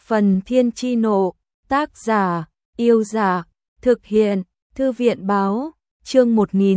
Phần Thiên Chi Nộ, tác giả, Yêu Giả, thực hiện, Thư viện Báo, chương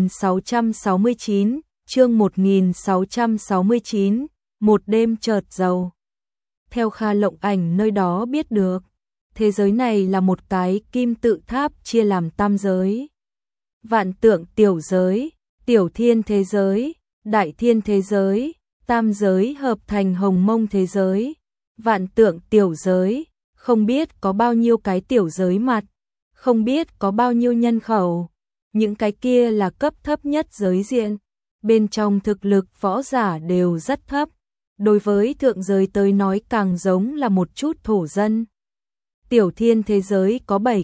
1669, một đêm chợt giàu. Theo Kha Lộng Ảnh nơi đó biết được, thế giới này là một cái kim tự tháp chia làm tam giới. Vạn tượng tiểu giới, tiểu thiên thế giới, đại thiên thế giới, tam giới hợp thành hồng mông thế giới. Vạn tượng tiểu giới, không biết có bao nhiêu cái tiểu giới mặt, không biết có bao nhiêu nhân khẩu. Những cái kia là cấp thấp nhất giới diện, bên trong thực lực võ giả đều rất thấp. Đối với thượng giới tới nói càng giống là một chút thổ dân. Tiểu thiên thế giới có 7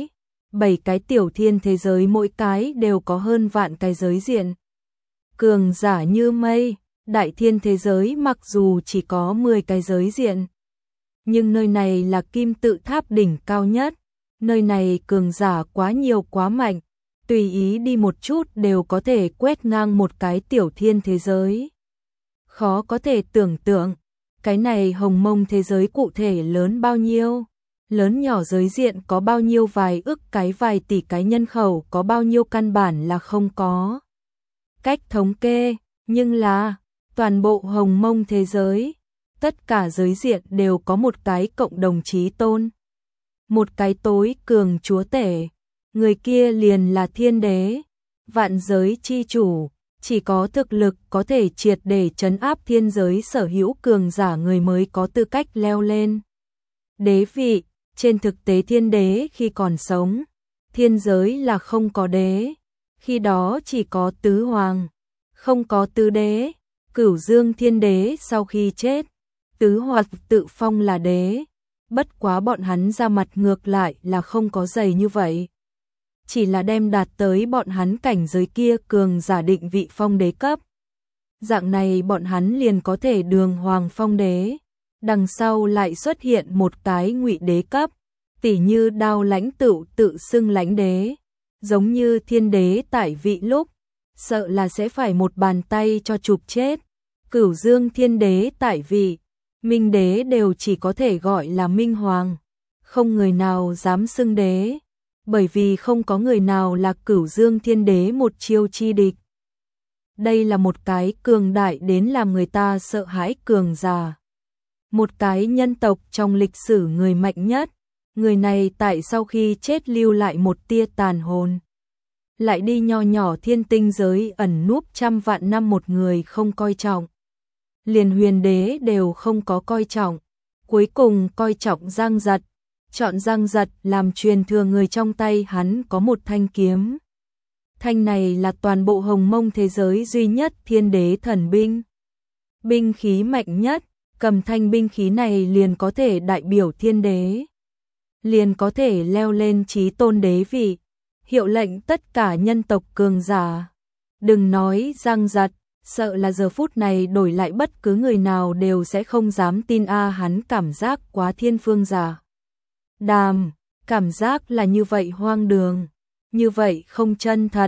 cái tiểu thiên thế giới mỗi cái đều có hơn vạn cái giới diện. Cường giả như mây, đại thiên thế giới mặc dù chỉ có 10 cái giới diện. Nhưng nơi này là kim tự tháp đỉnh cao nhất, nơi này cường giả quá nhiều quá mạnh, tùy ý đi một chút đều có thể quét ngang một cái tiểu thiên thế giới. Khó có thể tưởng tượng, cái này hồng mông thế giới cụ thể lớn bao nhiêu, lớn nhỏ giới diện có bao nhiêu vài ức cái vài tỷ cái nhân khẩu có bao nhiêu căn bản là không có cách thống kê, nhưng là toàn bộ hồng mông thế giới, tất cả giới diện đều có một cái cộng đồng chí tôn. Một cái tối cường chúa tể, người kia liền là thiên đế, vạn giới chi chủ, chỉ có thực lực có thể triệt để trấn áp thiên giới sở hữu cường giả người mới có tư cách leo lên đế vị. Trên thực tế thiên đế khi còn sống, thiên giới là không có đế, khi đó chỉ có tứ hoàng, không có tứ đế. Cửu Dương thiên đế sau khi chết, tứ hoạt tự phong là đế, bất quá bọn hắn ra mặt ngược lại là không có dày như vậy. Chỉ là đem đạt tới bọn hắn cảnh giới kia cường giả định vị phong đế cấp. Dạng này bọn hắn liền có thể đường hoàng phong đế, đằng sau lại xuất hiện một cái ngụy đế cấp, tỉ như Đao Lãnh Tựu tự xưng lãnh đế, giống như thiên đế tại vị lúc, sợ là sẽ phải một bàn tay cho chụp chết. Cửu Dương thiên đế tại vị, minh đế đều chỉ có thể gọi là minh hoàng, không người nào dám xưng đế, bởi vì không có người nào là Cửu Dương thiên đế một chiêu chi địch. Đây là một cái cường đại đến làm người ta sợ hãi cường giả, một cái nhân tộc trong lịch sử người mạnh nhất. Người này tại sau khi chết lưu lại một tia tàn hồn, lại đi nho nhỏ thiên tinh giới ẩn núp trăm vạn năm một người không coi trọng. Liền huyền đế đều không có coi trọng, cuối cùng coi trọng Giang Giật, chọn Giang Giật làm truyền thừa người trong tay hắn có một thanh kiếm. Thanh này là toàn bộ hồng mông thế giới duy nhất thiên đế thần binh. Binh khí mạnh nhất, cầm thanh binh khí này liền có thể đại biểu thiên đế, liền có thể leo lên chí tôn đế vị, hiệu lệnh tất cả nhân tộc cường giả. Đừng nói Giang Giật, sợ là giờ phút này đổi lại bất cứ người nào đều sẽ không dám tin hắn cảm giác quá thiên phương giả đàm, cảm giác là như vậy hoang đường, như vậy không chân thật.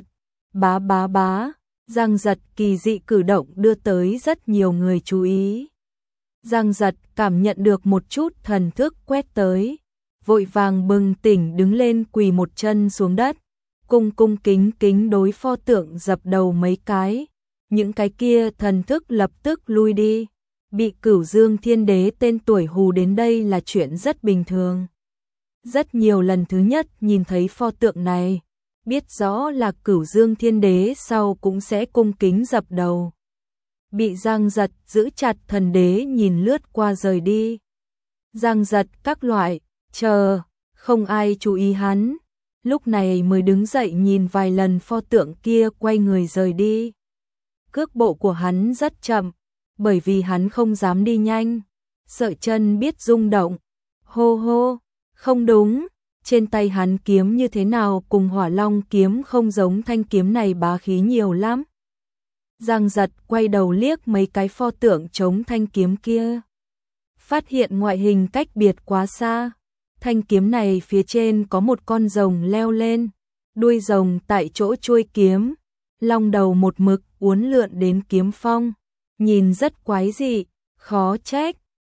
Bá, Giang Giật kỳ dị cử động đưa tới rất nhiều người chú ý. Giang Giật cảm nhận được một chút thần thức quét tới, vội vàng bừng tỉnh đứng lên quỳ một chân xuống đất, cung kính đối pho tượng dập đầu mấy cái. Những cái kia thần thức lập tức lui đi, bị Cửu Dương thiên đế tên tuổi hù đến đây là chuyện rất bình thường. Rất nhiều lần thứ nhất nhìn thấy pho tượng này, biết rõ là Cửu Dương thiên đế sau cũng sẽ cung kính dập đầu. Bị Giang Giật giữ chặt thần đế nhìn lướt qua rời đi. Giang Giật các loại, chờ, không ai chú ý hắn, lúc này mới đứng dậy nhìn vài lần pho tượng kia quay người rời đi. Cước bộ của hắn rất chậm, bởi vì hắn không dám đi nhanh, sợ chân biết rung động. Hô, không đúng, trên tay hắn kiếm như thế nào cùng Hỏa Long kiếm không giống thanh kiếm này bá khí nhiều lắm. Giang Giật quay đầu liếc mấy cái pho tượng chống thanh kiếm kia, phát hiện ngoại hình cách biệt quá xa. Thanh kiếm này phía trên có một con rồng leo lên, đuôi rồng tại chỗ chuôi kiếm, long đầu một mực uốn lượn đến kiếm phong, nhìn rất quái dị, khó trách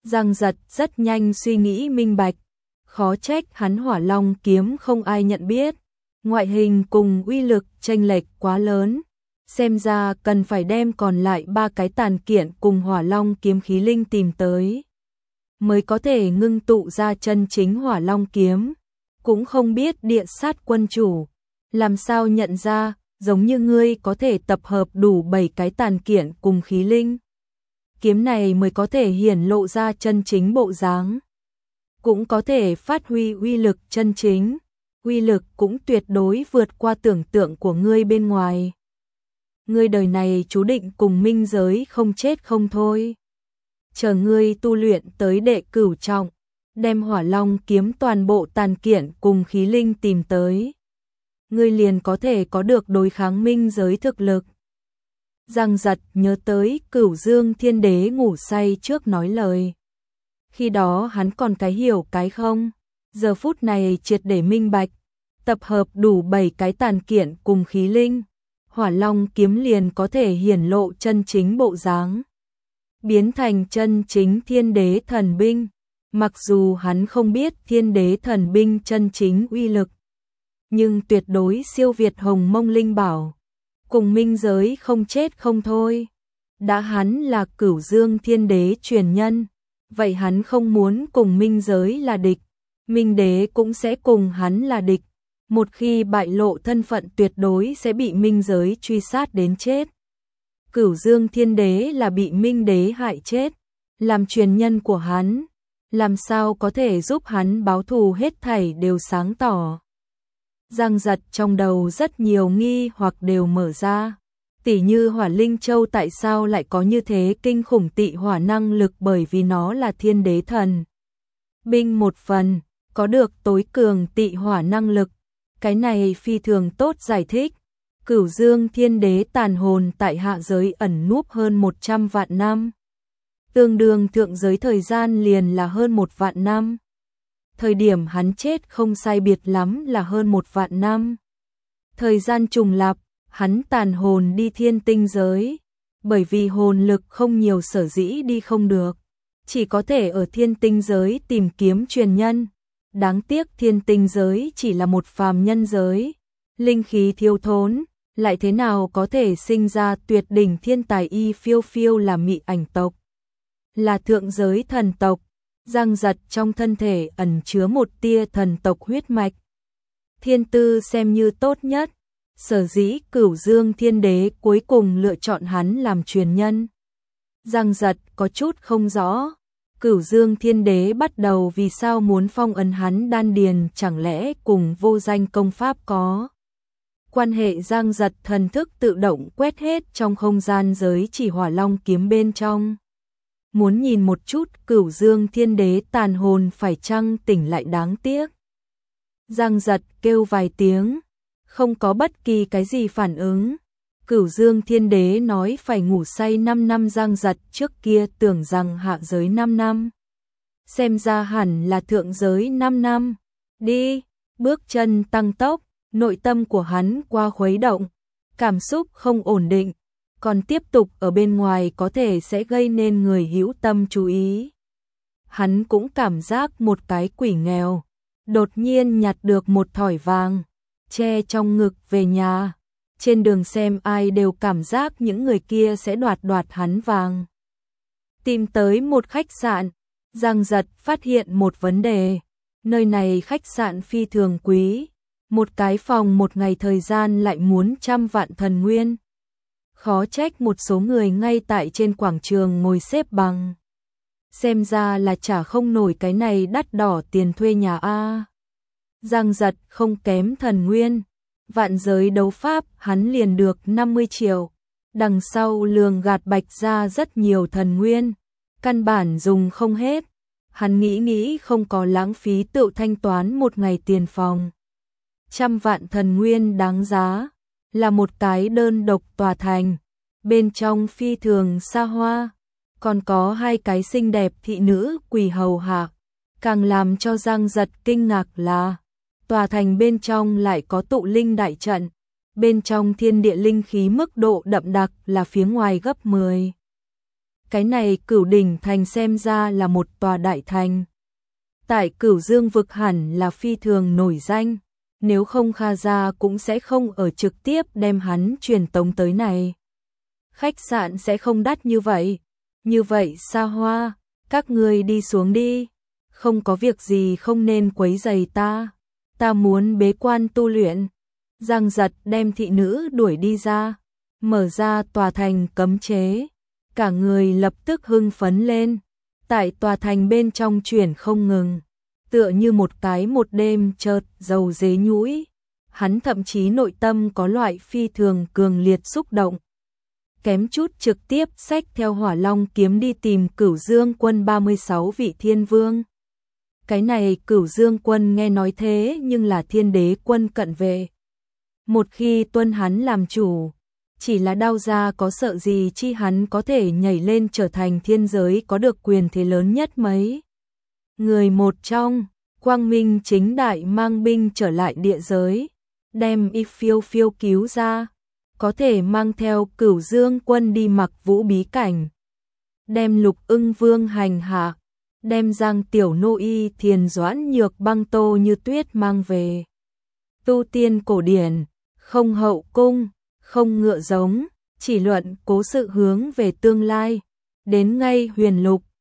Giang Giật rất nhanh suy nghĩ minh bạch, khó trách hắn Hỏa Long kiếm không ai nhận biết, ngoại hình cùng uy lực chênh lệch quá lớn, xem ra cần phải đem còn lại 3 cái tàn kiện cùng Hỏa Long kiếm khí linh tìm tới, mới có thể ngưng tụ ra chân chính Hỏa Long kiếm. Cũng không biết Địa Sát quân chủ làm sao nhận ra, giống như ngươi có thể tập hợp đủ 7 cái tàn kiện cùng khí linh kiếm này mới có thể hiển lộ ra chân chính bộ dáng, cũng có thể phát huy uy lực chân chính, uy lực cũng tuyệt đối vượt qua tưởng tượng của ngươi bên ngoài. Ngươi đời này chú định cùng minh giới không chết không thôi. Chờ ngươi tu luyện tới đệ cửu trọng, đem Hỏa Long kiếm toàn bộ tàn kiện cùng khí linh tìm tới, ngươi liền có thể có được đối kháng minh giới thực lực. Giang Giật nhớ tới Cửu Dương Thiên Đế ngủ say trước nói lời. Khi đó hắn còn cái hiểu cái không, giờ phút này triệt để minh bạch, tập hợp đủ 7 cái tàn kiện cùng khí linh, Hỏa Long kiếm liền có thể hiển lộ chân chính bộ dáng, biến thành chân chính Thiên Đế thần binh. Mặc dù hắn không biết Thiên Đế thần binh chân chính uy lực, nhưng tuyệt đối siêu việt Hồng Mông Linh Bảo, cùng minh giới không chết không thôi. Đã hắn là Cửu Dương Thiên Đế truyền nhân, vậy hắn không muốn cùng minh giới là địch, minh đế cũng sẽ cùng hắn là địch. Một khi bại lộ thân phận tuyệt đối sẽ bị minh giới truy sát đến chết. Cửu Dương Thiên Đế là bị minh đế hại chết, làm truyền nhân của hắn, làm sao có thể giúp hắn báo thù, hết thảy đều sáng tỏ. Giang Giật trong đầu rất nhiều nghi hoặc đều mở ra, tỉ như Hỏa Linh Châu tại sao lại có như thế kinh khủng tị hỏa năng lực, bởi vì nó là Thiên Đế thần binh một phần, có được tối cường tị hỏa năng lực, cái này phi thường tốt giải thích. Cửu Dương Thiên Đế tàn hồn tại hạ giới ẩn núp hơn 100 vạn năm, tương đương thượng giới thời gian liền là hơn 1 vạn năm. Thời điểm hắn chết không sai biệt lắm là hơn 1 vạn năm. Thời gian trùng lặp, hắn tàn hồn đi thiên tinh giới, bởi vì hồn lực không nhiều sở dĩ đi không được, chỉ có thể ở thiên tinh giới tìm kiếm truyền nhân. Đáng tiếc thiên tinh giới chỉ là một phàm nhân giới, linh khí thiếu thốn, lại thế nào có thể sinh ra tuyệt đỉnh thiên tài. Y Phiêu Phiêu là Mị Ảnh tộc, là thượng giới thần tộc. Giang Giật trong thân thể ẩn chứa một tia thần tộc huyết mạch, thiên tư xem như tốt nhất, sở dĩ Cửu Dương Thiên Đế cuối cùng lựa chọn hắn làm truyền nhân. Giang Giật có chút không rõ, Cửu Dương Thiên Đế bắt đầu vì sao muốn phong ấn hắn đan điền, chẳng lẽ cùng vô danh công pháp có quan hệ? Giang Giật thần thức tự động quét hết trong không gian giới chỉ Hỏa Long kiếm bên trong, muốn nhìn một chút Cửu Dương Thiên Đế tàn hồn phải chăng tỉnh lại, đáng tiếc. Giang Giật kêu vài tiếng, không có bất kỳ cái gì phản ứng. Cửu Dương Thiên Đế nói phải ngủ say 5 năm. Giang Giật trước kia tưởng rằng hạ giới 5 năm, xem ra hẳn là thượng giới 5 năm. Đi, bước chân tăng tốc, nội tâm của hắn qua khuấy động, cảm xúc không ổn định, còn tiếp tục ở bên ngoài có thể sẽ gây nên người hữu tâm chú ý. Hắn cũng cảm giác một cái quỷ nghèo, đột nhiên nhặt được một thỏi vàng, che trong ngực về nhà. Trên đường xem ai đều cảm giác những người kia sẽ đoạt hắn vàng. Tìm tới một khách sạn, Giang Giật phát hiện một vấn đề, nơi này khách sạn phi thường quý, một cái phòng một ngày thời gian lại muốn 100 vạn thần nguyên. Khó trách một số người ngay tại trên quảng trường ngồi xếp bằng, xem ra là trả không nổi cái này đắt đỏ tiền thuê nhà a. Giang Giật không kém thần nguyên, vạn giới đấu pháp hắn liền được 50 triệu, đằng sau lường gạt Bạch ra rất nhiều thần nguyên, căn bản dùng không hết. Hắn nghĩ không có lãng phí, tự thanh toán một ngày tiền phòng. 100 vạn thần nguyên đáng giá, là một cái đơn độc tòa thành, bên trong phi thường xa hoa, còn có 2 cái xinh đẹp thị nữ quỳ hầu hạ. Càng làm cho Giang Giật kinh ngạc là tòa thành bên trong lại có tụ linh đại trận, bên trong thiên địa linh khí mức độ đậm đặc là phía ngoài gấp 10. Cái này Cửu Đỉnh Thành xem ra là một tòa đại thành. Tại Cửu Dương vực hẳn là phi thường nổi danh, nếu không Kha gia cũng sẽ không ở trực tiếp đem hắn truyền tống tới này. Khách sạn sẽ không đắt như vậy xa hoa, các ngươi đi xuống đi, không có việc gì không nên quấy rầy ta muốn bế quan tu luyện. Giang Giật đem thị nữ đuổi đi ra, mở ra tòa thành cấm chế, cả người lập tức hưng phấn lên, tại tòa thành bên trong chuyển không ngừng, tựa như một đêm chợt dầu dế nhũi, hắn thậm chí nội tâm có loại phi thường cường liệt xúc động. Kém chút trực tiếp xách theo Hỏa Long kiếm đi tìm Cửu Dương quân 36 vị thiên vương. Cái này Cửu Dương quân nghe nói thế nhưng là Thiên Đế quân cận vệ. Một khi tuân hắn làm chủ, chỉ là Đao gia có sợ gì chi hắn có thể nhảy lên trở thành thiên giới có được quyền thế lớn nhất mấy. Người một trong, quang minh chính đại mang binh trở lại địa giới, đem Y Phiêu Phiêu cứu ra, có thể mang theo Cửu Dương quân đi Mặc Vũ bí cảnh, đem Lục Ưng Vương hành hạ, đem Giang Tiểu Nô Y Thiền Doãn Nhược Băng Tô Như Tuyết mang về. Tu tiên cổ điển, không hậu cung, không ngựa giống, chỉ luận cố sự hướng về tương lai, đến ngay huyền lục,